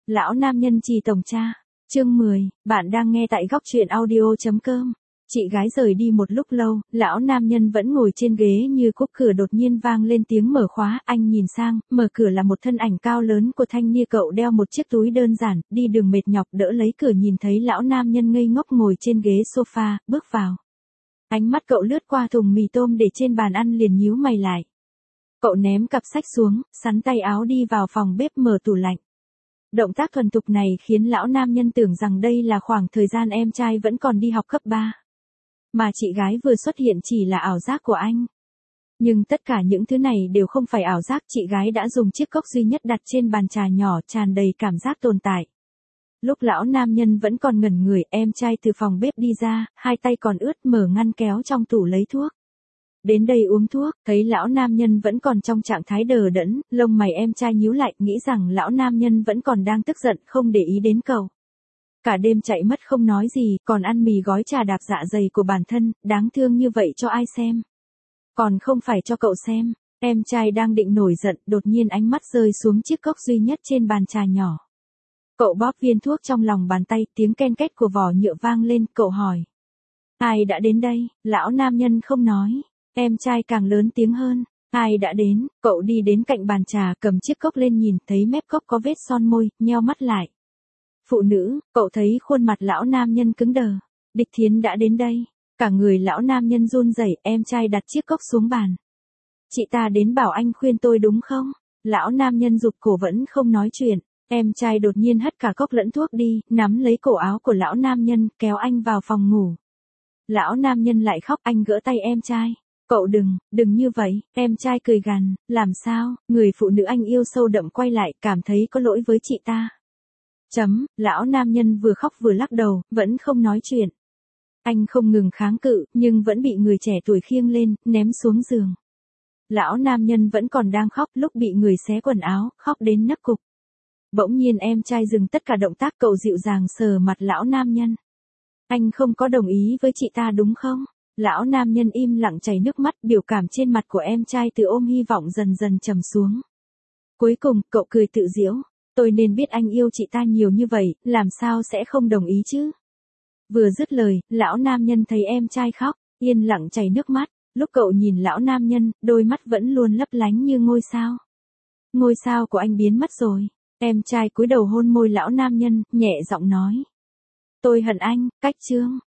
Lão nam nhân trì tổng cha. Chương 10, bạn đang nghe tại góc truyện audio.com. Chị gái rời đi một lúc lâu, lão nam nhân vẫn ngồi trên ghế như cúc, cửa đột nhiên vang lên tiếng mở khóa, anh nhìn sang, mở cửa là một thân ảnh cao lớn của thanh niên, cậu đeo một chiếc túi đơn giản, đi đường mệt nhọc, đỡ lấy cửa, nhìn thấy lão nam nhân ngây ngốc ngồi trên ghế sofa, bước vào. Ánh mắt cậu lướt qua thùng mì tôm để trên bàn ăn, liền nhíu mày lại. Cậu ném cặp sách xuống, sắn tay áo đi vào phòng bếp, mở tủ lạnh. Động tác thuần thục này khiến lão nam nhân tưởng rằng đây là khoảng thời gian em trai vẫn còn đi học cấp 3. Mà chị gái vừa xuất hiện chỉ là ảo giác của anh. Nhưng tất cả những thứ này đều không phải ảo giác, chị gái đã dùng chiếc cốc duy nhất đặt trên bàn trà nhỏ, tràn đầy cảm giác tồn tại. Lúc lão nam nhân vẫn còn ngẩn người, em trai từ phòng bếp đi ra, hai tay còn ướt, mở ngăn kéo trong tủ lấy thuốc. Đến đây uống thuốc, thấy lão nam nhân vẫn còn trong trạng thái đờ đẫn, lông mày em trai nhíu lại, nghĩ rằng lão nam nhân vẫn còn đang tức giận, không để ý đến cậu. Cả đêm chạy mất không nói gì, còn ăn mì gói trà đạp dạ dày của bản thân, đáng thương như vậy cho ai xem. Còn không phải cho cậu xem. Em trai đang định nổi giận, đột nhiên ánh mắt rơi xuống chiếc cốc duy nhất trên bàn trà nhỏ. Cậu bóp viên thuốc trong lòng bàn tay, tiếng ken két của vỏ nhựa vang lên, cậu hỏi. Ai đã đến đây? Lão nam nhân không nói. Em trai càng lớn tiếng hơn. Ai đã đến? Cậu đi đến cạnh bàn trà, cầm chiếc cốc lên nhìn, thấy mép cốc có vết son môi, nheo mắt lại. Phụ nữ. Cậu thấy khuôn mặt lão nam nhân cứng đờ. Địch Thiến đã đến đây. Cả người lão nam nhân run rẩy, em trai đặt chiếc cốc xuống bàn. Chị ta đến bảo anh khuyên tôi đúng không? Lão nam nhân rụt cổ vẫn không nói chuyện. Em trai đột nhiên hất cả cốc lẫn thuốc đi, nắm lấy cổ áo của lão nam nhân, kéo anh vào phòng ngủ. Lão nam nhân lại khóc, anh gỡ tay em trai. Cậu đừng như vậy, em trai cười gằn, làm sao, người phụ nữ anh yêu sâu đậm quay lại, cảm thấy có lỗi với chị ta. Lão nam nhân vừa khóc vừa lắc đầu, vẫn không nói chuyện. Anh không ngừng kháng cự, nhưng vẫn bị người trẻ tuổi khiêng lên, ném xuống giường. Lão nam nhân vẫn còn đang khóc, lúc bị người xé quần áo, khóc đến nấc cục. Bỗng nhiên em trai dừng tất cả động tác, cậu dịu dàng sờ mặt lão nam nhân. Anh không có đồng ý với chị ta đúng không? Lão nam nhân im lặng chảy nước mắt, biểu cảm trên mặt của em trai từ ôm hy vọng dần dần trầm xuống. Cuối cùng, cậu cười tự giễu. Tôi nên biết anh yêu chị ta nhiều như vậy, làm sao sẽ không đồng ý chứ? Vừa dứt lời, lão nam nhân thấy em trai khóc, yên lặng chảy nước mắt. Lúc cậu nhìn lão nam nhân, đôi mắt vẫn luôn lấp lánh như ngôi sao. Ngôi sao của anh biến mất rồi. Em trai cúi đầu hôn môi lão nam nhân, nhẹ giọng nói. Tôi hận anh, cách chương.